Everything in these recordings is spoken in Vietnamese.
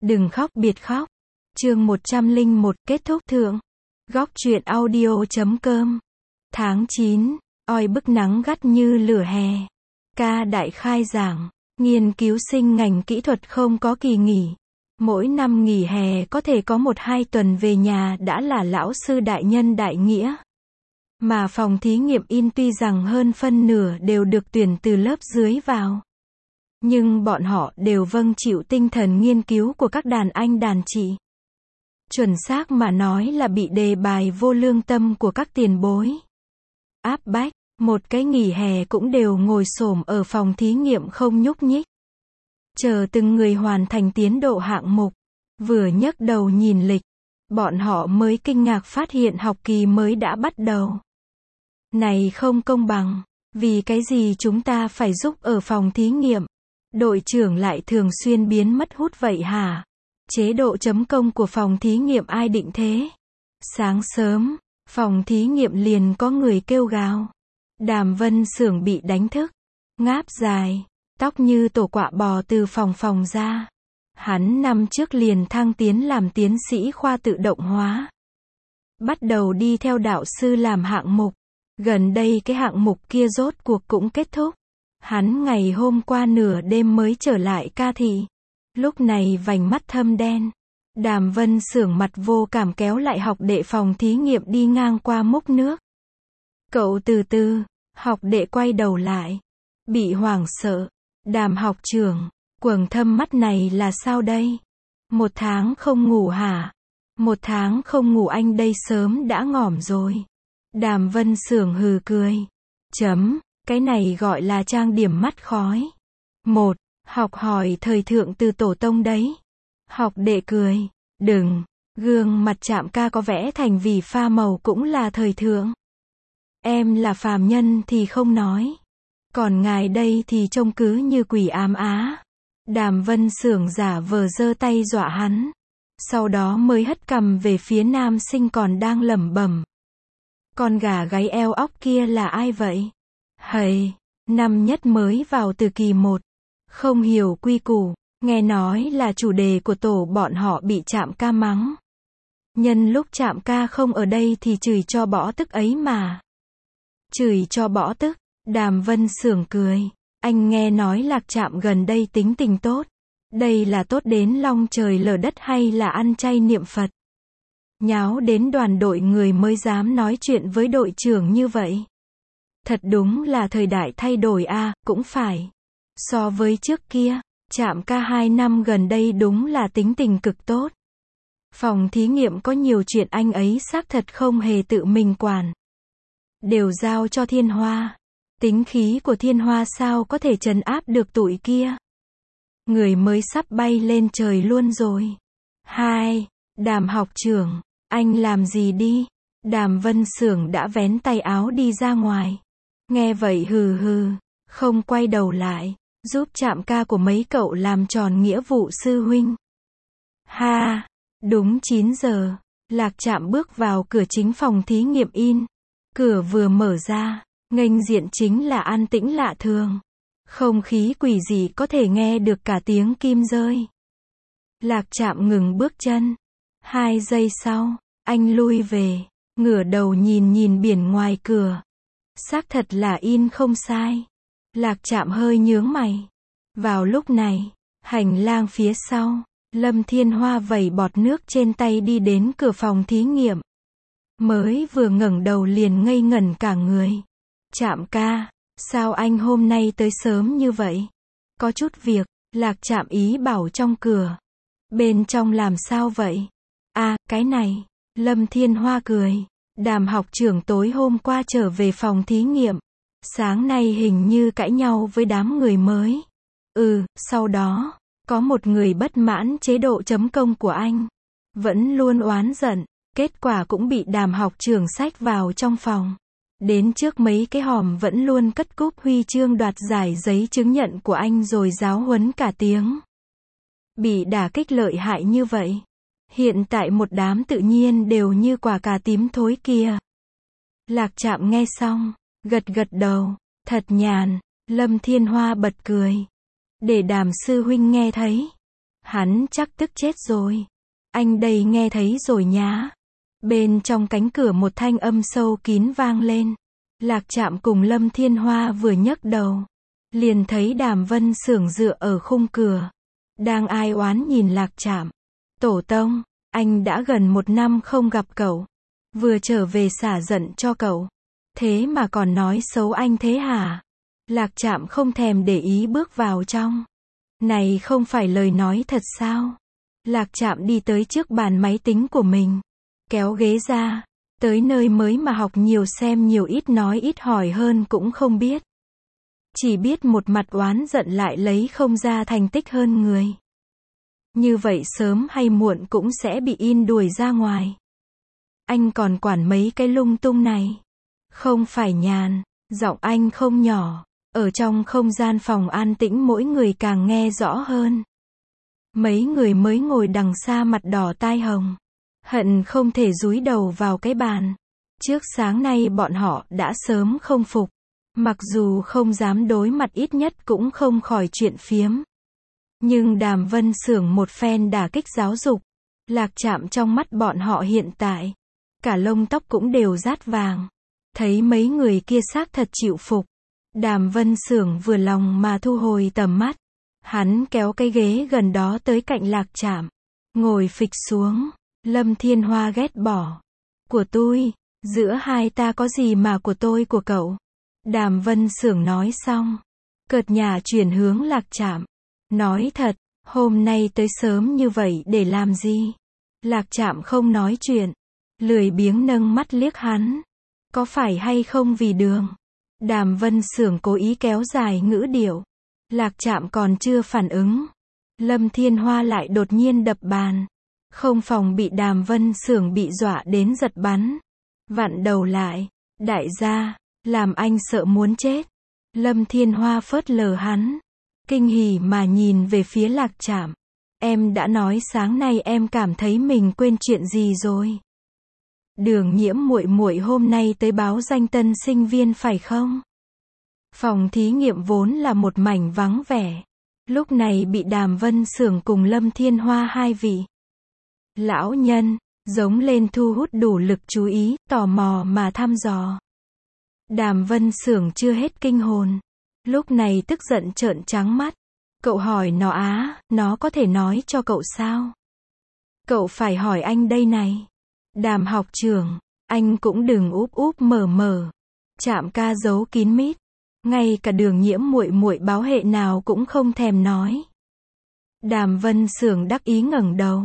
Đừng khóc biệt khóc. Chương 101 kết thúc thượng. Góc truyện audio.com. Tháng 9, oi bức nắng gắt như lửa hè. Ca đại khai giảng, nghiên cứu sinh ngành kỹ thuật không có kỳ nghỉ. Mỗi năm nghỉ hè có thể có 1-2 tuần về nhà đã là lão sư đại nhân đại nghĩa. Mà phòng thí nghiệm in tuy rằng hơn phân nửa đều được tuyển từ lớp dưới vào. Nhưng bọn họ đều vâng chịu tinh thần nghiên cứu của các đàn anh đàn chị. Chuẩn xác mà nói là bị đề bài vô lương tâm của các tiền bối áp bách, một cái nghỉ hè cũng đều ngồi xổm ở phòng thí nghiệm không nhúc nhích. Chờ từng người hoàn thành tiến độ hạng mục, vừa nhấc đầu nhìn lịch, bọn họ mới kinh ngạc phát hiện học kỳ mới đã bắt đầu. Này không công bằng, vì cái gì chúng ta phải giúp ở phòng thí nghiệm? Đội trưởng lại thường xuyên biến mất hút vậy hả? Chế độ chấm công của phòng thí nghiệm ai định thế? Sáng sớm, phòng thí nghiệm liền có người kêu gào. Đàm Vân Xưởng bị đánh thức, ngáp dài, tóc như tổ quạ bò từ phòng ra. Hắn năm trước liền thăng tiến làm tiến sĩ khoa tự động hóa. Bắt đầu đi theo đạo sư làm hạng mục. Gần đây cái hạng mục kia rốt cuộc cũng kết thúc. Hắn ngày hôm qua nửa đêm mới trở lại ca thị. Lúc này vành mắt thâm đen. Đàm Vân Xưởng mặt vô cảm kéo lại học đệ phòng thí nghiệm đi ngang qua múc nước. Cậu từ từ, học đệ quay đầu lại. Bị hoảng sợ. Đàm học trưởng, quầng thâm mắt này là sao đây? 1 tháng không ngủ hả? 1 tháng không ngủ anh đây sớm đã ngỏm rồi. Đàm Vân Xưởng hừ cười. Cái này gọi là trang điểm mắt khói. Học hỏi thời thượng từ tổ tông đấy. Học đệ cười. Đừng, gương mặt Trạm ca có vẽ thành vì pha màu cũng là thời thượng. Em là phàm nhân thì không nói. Còn ngài đây thì trông cứ như quỷ ám á. Đàm Vân Xưởng giả vờ giơ tay dọa hắn. Sau đó mới hất cằm về phía nam sinh còn đang lẩm bẩm. Con gà gáy eo óc kia là ai vậy? Hầy, năm nhất mới vào từ kỳ 1. Không hiểu quy củ, nghe nói là chủ đề của tổ bọn họ bị Trạm ca mắng. Nhân lúc Trạm ca không ở đây thì chửi cho bỏ tức ấy mà. Chửi cho bỏ tức, Đàm Vân Xưởng cười. Anh nghe nói Lạc Trạm gần đây tính tình tốt. Đây là tốt đến long trời lở đất hay là ăn chay niệm Phật? Nháo đến đoàn đội người mới dám nói chuyện với đội trưởng như vậy. Thật đúng là thời đại thay đổi a, cũng phải. So với trước kia, Trạm ca 2 năm gần đây đúng là tính tình cực tốt. Phòng thí nghiệm có nhiều chuyện anh ấy xác thật không hề tự mình quản. Đều giao cho Thiên Hoa. Tính khí của Thiên Hoa sao có thể trấn áp được tụi kia. Người mới sắp bay lên trời luôn rồi. Đàm học trưởng, anh làm gì đi? Đàm Vân Xưởng đã vén tay áo đi ra ngoài. Nghe vậy hừ hừ, không quay đầu lại, giúp Trạm ca của mấy cậu làm tròn nghĩa vụ sư huynh. Đúng 9 giờ, Lạc Trạm bước vào cửa chính phòng thí nghiệm in. Cửa vừa mở ra, nghênh diện chính là an tĩnh lạ thường. Không khí quỷ dị có thể nghe được cả tiếng kim rơi. Lạc Trạm ngừng bước chân. 2 giây sau, anh lui về, ngửa đầu nhìn biển ngoài cửa. Xác thật là in không sai. Lạc Trạm hơi nhướng mày. Vào lúc này, hành lang phía sau, Lâm Thiên Hoa vẩy bọt nước trên tay đi đến cửa phòng thí nghiệm. Mới vừa ngẩng đầu liền ngây ngẩn cả người. Trạm ca, sao anh hôm nay tới sớm như vậy? Có chút việc, Lạc Trạm ý bảo trong cửa. Bên trong làm sao vậy? Cái này, Lâm Thiên Hoa cười. Đàm học trưởng tối hôm qua trở về phòng thí nghiệm. Sáng nay hình như cãi nhau với đám người mới. Sau đó, có một người bất mãn chế độ chấm công của anh. Vẫn luôn oán giận, kết quả cũng bị Đàm học trưởng xách vào trong phòng. Đến trước mấy cái hòm vẫn luôn cất cúp huy chương đoạt giải giấy chứng nhận của anh rồi giáo huấn cả tiếng. Bị đả kích lợi hại như vậy. Hiện tại một đám tự nhiên đều như quả cà tím thối kia. Lạc Trạm nghe xong, gật đầu, thật nhàn. Lâm Thiên Hoa bật cười. Để Đàm sư huynh nghe thấy. Hắn chắc tức chết rồi. Anh đây nghe thấy rồi nhá. Bên trong cánh cửa một thanh âm sâu kín vang lên. Lạc Trạm cùng Lâm Thiên Hoa vừa nhấc đầu, liền thấy Đàm Vân Xưởng dựa ở khung cửa, đang ai oán nhìn Lạc Trạm. Tổ tông, anh đã gần 1 năm không gặp cậu, vừa trở về xả giận cho cậu, thế mà còn nói xấu anh thế hả? Lạc Trạm không thèm để ý bước vào trong. Này không phải lời nói thật sao? Lạc Trạm đi tới trước bàn máy tính của mình, kéo ghế ra, tới nơi mới mà học nhiều xem nhiều ít nói ít hỏi hơn cũng không biết. Chỉ biết một mặt oán giận lại lấy không ra thành tích hơn người. Như vậy sớm hay muộn cũng sẽ bị in đuổi ra ngoài. Anh còn quản mấy cái lung tung này. Không phải nhàn, giọng anh không nhỏ, ở trong không gian phòng an tĩnh mỗi người càng nghe rõ hơn. Mấy người mới ngồi đằng xa mặt đỏ tai hồng, hận không thể dúi đầu vào cái bàn. Trước sáng nay bọn họ đã sớm không phục, mặc dù không dám đối mặt ít nhất cũng không khỏi chuyện phiếm. Nhưng Đàm Vân Xưởng một phen đả kích giáo dục, Lạc Trạm trong mắt bọn họ hiện tại, cả lông tóc cũng đều rát vàng. Thấy mấy người kia xác thật chịu phục, Đàm Vân Xưởng vừa lòng mà thu hồi tầm mắt. Hắn kéo cái ghế gần đó tới cạnh Lạc Trạm, ngồi phịch xuống. Lâm Thiên Hoa ghét bỏ. Của tôi, giữa hai ta có gì mà của tôi của cậu? Đàm Vân Xưởng nói xong, cợt nhả chuyển hướng Lạc Trạm. Nói thật, hôm nay tới sớm như vậy để làm gì? Lạc Trạm không nói chuyện, lười biếng nâng mắt liếc hắn. Có phải hay không vì đường? Đàm Vân Xưởng cố ý kéo dài ngữ điệu. Lạc Trạm còn chưa phản ứng, Lâm Thiên Hoa lại đột nhiên đập bàn. Không phòng bị Đàm Vân Xưởng bị dọa đến giật bắn. Vặn đầu lại, đại gia, làm anh sợ muốn chết. Lâm Thiên Hoa phớt lờ hắn, kinh hỉ mà nhìn về phía Lạc Trạm. Em đã nói sáng nay em cảm thấy mình quên chuyện gì rồi. Đường Nhiễm muội muội hôm nay tới báo danh tân sinh viên phải không? Phòng thí nghiệm vốn là một mảnh vắng vẻ, lúc này bị Đàm Vân Xưởng cùng Lâm Thiên Hoa hai vị lão nhân giống lên thu hút đủ lực chú ý, tò mò mà thăm dò. Đàm Vân Xưởng chưa hết kinh hồn, lúc này tức giận trợn trắng mắt. Cậu hỏi nó á, nó có thể nói cho cậu sao? Cậu phải hỏi anh đây này. Đàm học trưởng, anh cũng đừng úp úp mở mở. Trạm ca giấu kín mít, ngay cả Đường Nhiễm muội muội báo hệ nào cũng không thèm nói. Đàm Vân Xưởng đắc ý ngẩng đầu.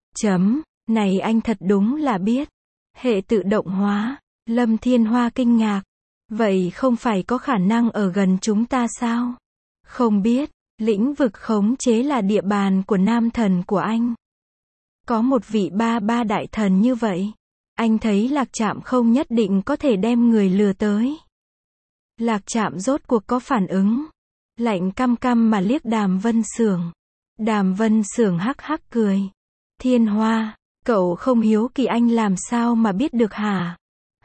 Này anh thật đúng là biết. Hệ tự động hóa. Lâm Thiên Hoa kinh ngạc. Vậy không phải có khả năng ở gần chúng ta sao? Không biết, lĩnh vực khống chế là địa bàn của nam thần của anh. Có một vị ba đại thần như vậy, anh thấy Lạc Trạm không nhất định có thể đem người lừa tới. Lạc Trạm rốt cuộc có phản ứng, lạnh căm căm mà liếc Đàm Vân Xưởng. Đàm Vân Xưởng hắc hắc cười. Thiên Hoa, cậu không hiếu kỳ anh làm sao mà biết được hả?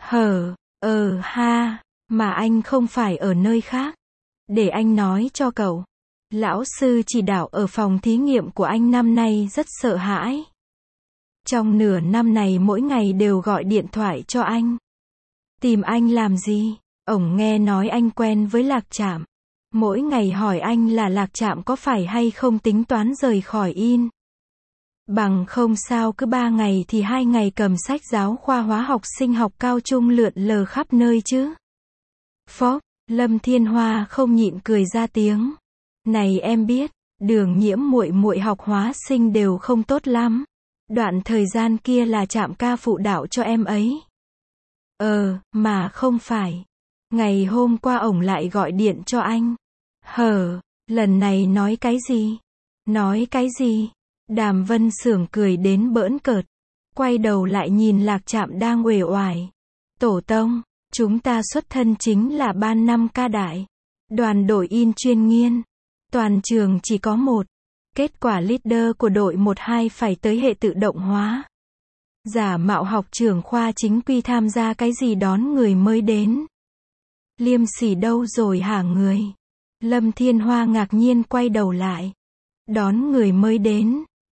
Ha, mà anh không phải ở nơi khác. Để anh nói cho cậu. Lão sư chỉ đạo ở phòng thí nghiệm của anh năm nay rất sợ hãi. Trong nửa năm này mỗi ngày đều gọi điện thoại cho anh. Tìm anh làm gì? Ổng nghe nói anh quen với Lạc Trạm. Mỗi ngày hỏi anh là Lạc Trạm có phải hay không tính toán rời khỏi in. Bằng không sao cứ 3 ngày thì 2 ngày cầm sách giáo khoa hóa học sinh học cao trung lượn lờ khắp nơi chứ. Phó, Lâm Thiên Hoa không nhịn cười ra tiếng. Này em biết, Đường Nhiễm muội muội học hóa sinh đều không tốt lắm. Đoạn thời gian kia là Trạm ca phụ đạo cho em ấy. Mà không phải. Ngày hôm qua ổng lại gọi điện cho anh. Lần này nói cái gì? Nói cái gì? Đàm Vân Xưởng cười đến bỡn cợt. Quay đầu lại nhìn Lạc Trạm đang uể oải. Tổ tông, chúng ta xuất thân chính là ban 5 ca đại. Đoàn đội in chuyên nghiên. Toàn trường chỉ có 1. Kết quả leader của đội 1-2 phải tới hệ tự động hóa. Giả mạo học trưởng khoa chính quy tham gia cái gì đón người mới đến. Liêm sỉ đâu rồi hả người? Lâm Thiên Hoa ngạc nhiên quay đầu lại. Đón người mới đến.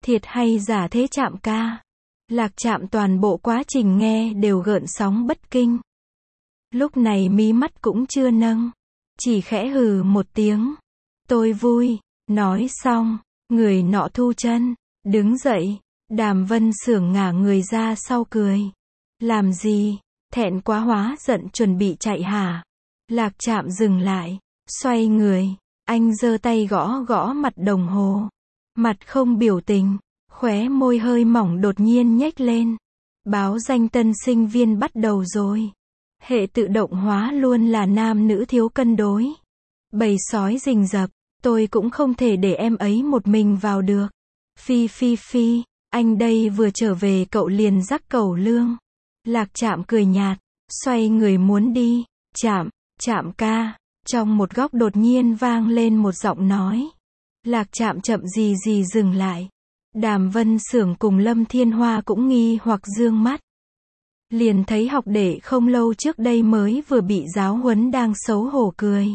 Thiệt hay giả thế Trạm ca? Lạc Trạm toàn bộ quá trình nghe đều gợn sóng bất kinh. Lúc này mí mắt cũng chưa nâng, chỉ khẽ hừ một tiếng. Tôi vui. Nói xong, người nọ thu chân, đứng dậy. Đàm Vân Xưởng ngả người ra sau cười. Làm gì? Thẹn quá hóa giận chuẩn bị chạy hả? Lạc Trạm dừng lại, xoay người. Anh giơ tay gõ gõ mặt đồng hồ. Mặt không biểu tình, khóe môi hơi mỏng đột nhiên nhếch lên. Báo danh tân sinh viên bắt đầu rồi. Hệ tự động hóa luôn là nam nữ thiếu cân đối. Bầy sói rình rập, tôi cũng không thể để em ấy một mình vào được. Phi phi phi, anh đây vừa trở về cậu liền rắc cẩu lương. Lạc Trạm cười nhạt, xoay người muốn đi. Trạm ca. Trong một góc đột nhiên vang lên một giọng nói. Lạc Trạm chậm gì dừng lại. Đàm Vân Xưởng cùng Lâm Thiên Hoa cũng nghi hoặc dương mắt. Liền thấy học đệ không lâu trước đây mới vừa bị giáo huấn đang xấu hổ cười.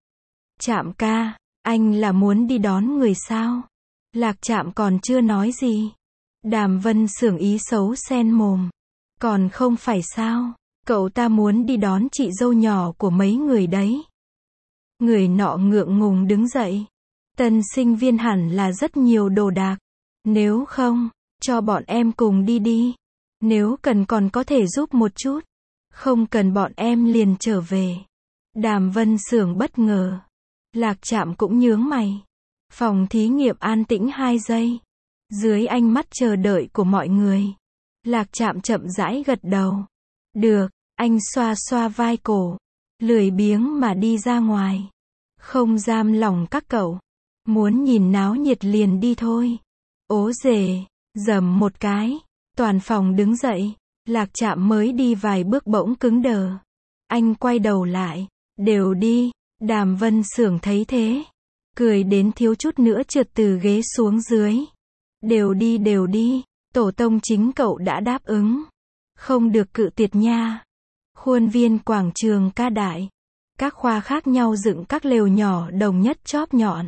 Trạm ca, anh là muốn đi đón người sao? Lạc Trạm còn chưa nói gì. Đàm Vân Xưởng ý xấu sen mồm. Còn không phải sao? Cậu ta muốn đi đón chị dâu nhỏ của mấy người đấy. Người nọ ngượng ngùng đứng dậy. Tân sinh viên hẳn là rất nhiều đồ đạc. Nếu không, cho bọn em cùng đi đi. Nếu cần còn có thể giúp một chút. Không cần bọn em liền trở về. Đàm Vân Xưởng bất ngờ. Lạc Trạm cũng nhướng mày. Phòng thí nghiệm an tĩnh 2 giây. Dưới ánh mắt chờ đợi của mọi người. Lạc Trạm chậm rãi gật đầu. Được, anh xoa xoa vai cổ. Lười biếng mà đi ra ngoài. Không giam lòng các cậu. Muốn nhìn náo nhiệt liền đi thôi. Ố dề, dầm một cái. Toàn phòng đứng dậy. Lạc Trạm mới đi vài bước bỗng cứng đờ. Anh quay đầu lại. Đều đi. Đàm Vân Xưởng thấy thế. Cười đến thiếu chút nữa trượt từ ghế xuống dưới. Đều đi. Tổ tông chính cậu đã đáp ứng. Không được cự tuyệt nha. Khuôn viên quảng trường ca đại. Các khoa khác nhau dựng các lều nhỏ đồng nhất chóp nhọn.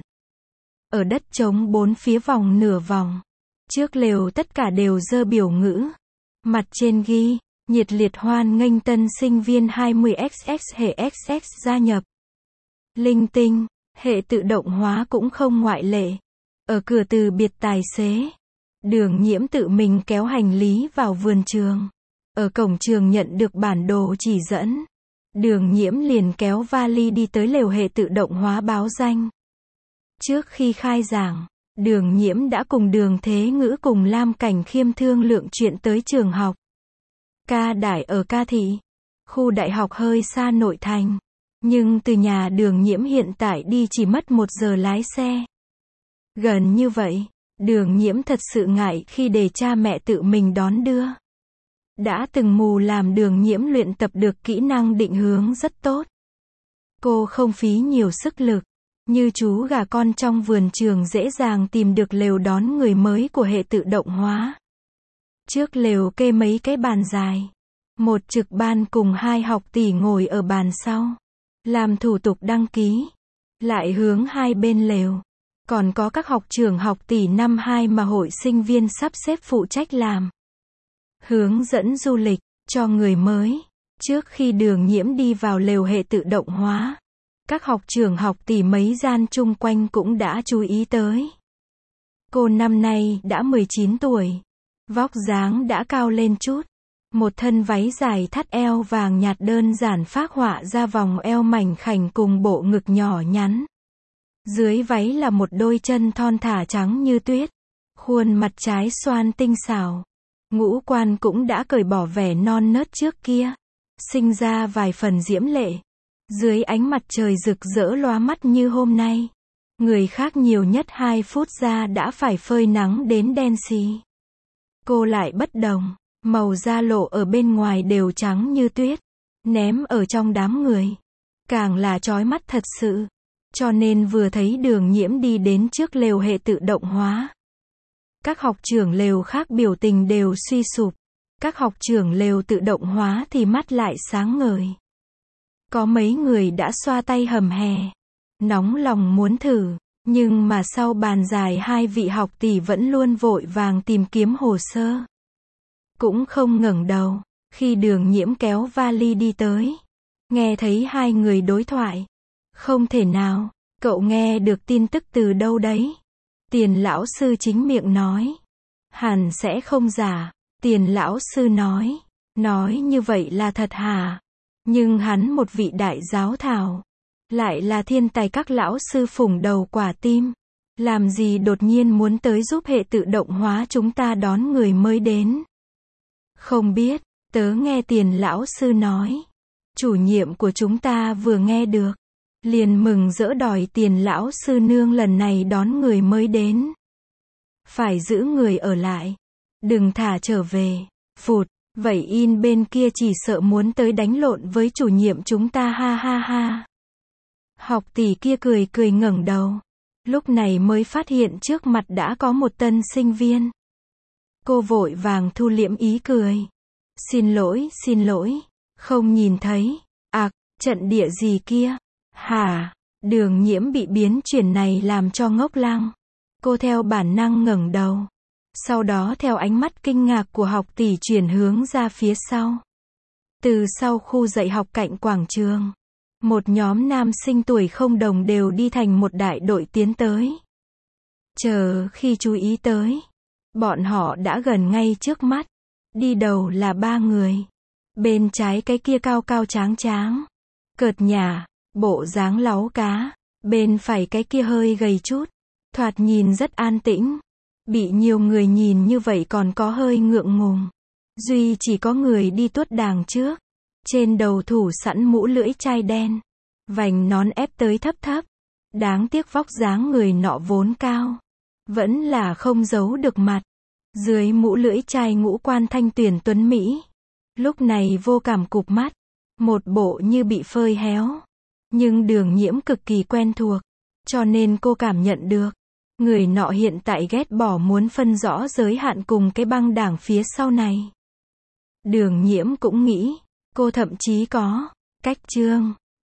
Ở đất trống 4 phía vòng nửa vòng. Trước lều tất cả đều dơ biểu ngữ. Mặt trên ghi, nhiệt liệt hoan nghênh tân sinh viên 20XX hệ XX gia nhập. Linh tinh, hệ tự động hóa cũng không ngoại lệ. Ở cửa từ biệt tài xế. Đường Nhiễm tự mình kéo hành lý vào vườn trường. Ở cổng trường nhận được bản đồ chỉ dẫn. Đường Nhiễm liền kéo vali đi tới lều hệ tự động hóa báo danh. Trước khi khai giảng, Đường Nhiễm đã cùng Đường Thế Ngữ cùng Lam Cảnh Khiêm thương lượng chuyện tới trường học. Ca Đại ở Ca Thị. Khu đại học hơi xa nội thành. Nhưng từ nhà Đường Nhiễm hiện tại đi chỉ mất 1 giờ lái xe. Gần như vậy, Đường Nhiễm thật sự ngại khi để cha mẹ tự mình đón đưa. Đã từng mù làm Đường Nhiễm luyện tập được kỹ năng định hướng rất tốt. Cô không phí nhiều sức lực. Như chú gà con trong vườn trường dễ dàng tìm được lều đón người mới của hệ tự động hóa. Trước lều kê mấy cái bàn dài. Một trực ban cùng 2 học tỷ ngồi ở bàn sau. Làm thủ tục đăng ký. Lại hướng 2 bên lều. Còn có các học trưởng học tỷ năm 2 mà hội sinh viên sắp xếp phụ trách làm. Hướng dẫn du lịch, cho người mới. Trước khi Đường Nhiễm đi vào lều hệ tự động hóa. Các học trưởng học tỷ mấy gian chung quanh cũng đã chú ý tới. Cô năm nay đã 19 tuổi. Vóc dáng đã cao lên chút. Một thân váy dài thắt eo vàng nhạt đơn giản phác họa ra vòng eo mảnh khảnh cùng bộ ngực nhỏ nhắn. Dưới váy là một đôi chân thon thả trắng như tuyết. Khuôn mặt trái xoan tinh xảo. Ngũ quan cũng đã cởi bỏ vẻ non nớt trước kia. Sinh ra vài phần diễm lệ. Dưới ánh mặt trời rực rỡ lóa mắt như hôm nay. Người khác nhiều nhất 2 phút ra đã phải phơi nắng đến đen xì. Cô lại bất đồng. Màu da lộ ở bên ngoài đều trắng như tuyết. Ném ở trong đám người. Càng là chói mắt thật sự. Cho nên vừa thấy Đường Nhiễm đi đến trước lều hệ tự động hóa. Các học trưởng lều khác biểu tình đều suy sụp. Các học trưởng lều tự động hóa thì mắt lại sáng ngời. Có mấy người đã xoa tay hầm hè. Nóng lòng muốn thử. Nhưng mà sau bàn dài hai vị học tỷ vẫn luôn vội vàng tìm kiếm hồ sơ. Cũng không ngẩng đầu, khi Đường Nhiễm kéo vali đi tới. Nghe thấy hai người đối thoại. Không thể nào, cậu nghe được tin tức từ đâu đấy? Tiền lão sư chính miệng nói. Hẳn sẽ không giả, Tiền lão sư nói. Nói như vậy là thật hả? Nhưng hắn một vị đại giáo thảo. Lại là thiên tài các lão sư phủng đầu quả tim. Làm gì đột nhiên muốn tới giúp hệ tự động hóa chúng ta đón người mới đến? Không biết, tớ nghe Tiền lão sư nói. Chủ nhiệm của chúng ta vừa nghe được. Liền mừng rỡ đòi Tiền lão sư nương lần này đón người mới đến. Phải giữ người ở lại. Đừng thả trở về. Phụt, vậy in bên kia chỉ sợ muốn tới đánh lộn với chủ nhiệm chúng ta ha ha ha. Học tỷ kia cười cười ngẩng đầu. Lúc này mới phát hiện trước mặt đã có một tân sinh viên. Cô vội vàng thu liễm ý cười. Xin lỗi, không nhìn thấy. Trận địa gì kia? Hả? Đường Nhiễm bị biến chuyển này làm cho ngốc lăng. Cô theo bản năng ngẩng đầu. Sau đó theo ánh mắt kinh ngạc của học tỷ chuyển hướng ra phía sau. Từ sau khu dạy học cạnh quảng trường. Một nhóm nam sinh tuổi không đồng đều đi thành một đại đội tiến tới. Chờ khi chú ý tới. Bọn họ đã gần ngay trước mắt. Đi đầu là 3 người. Bên trái cái kia cao cao tráng tráng. Cợt nhả, bộ dáng láu cá. Bên phải cái kia hơi gầy chút. Thoạt nhìn rất an tĩnh. Bị nhiều người nhìn như vậy còn có hơi ngượng ngùng. Duy chỉ có người đi tuốt đàng trước. Trên đầu thủ sẵn mũ lưỡi chai đen. Vành nón ép tới thấp thấp. Đáng tiếc vóc dáng người nọ vốn cao. Vẫn là không giấu được mặt. Dưới mũ lưỡi chai ngũ quan thanh tuyển tuấn Mỹ. Lúc này vô cảm cụp mắt. Một bộ như bị phơi héo. Nhưng Đường Nhiễm cực kỳ quen thuộc. Cho nên cô cảm nhận được. Người nọ hiện tại ghét bỏ muốn phân rõ giới hạn cùng cái băng đảng phía sau này. Đường Nhiễm cũng nghĩ. Cô thậm chí có cách trương.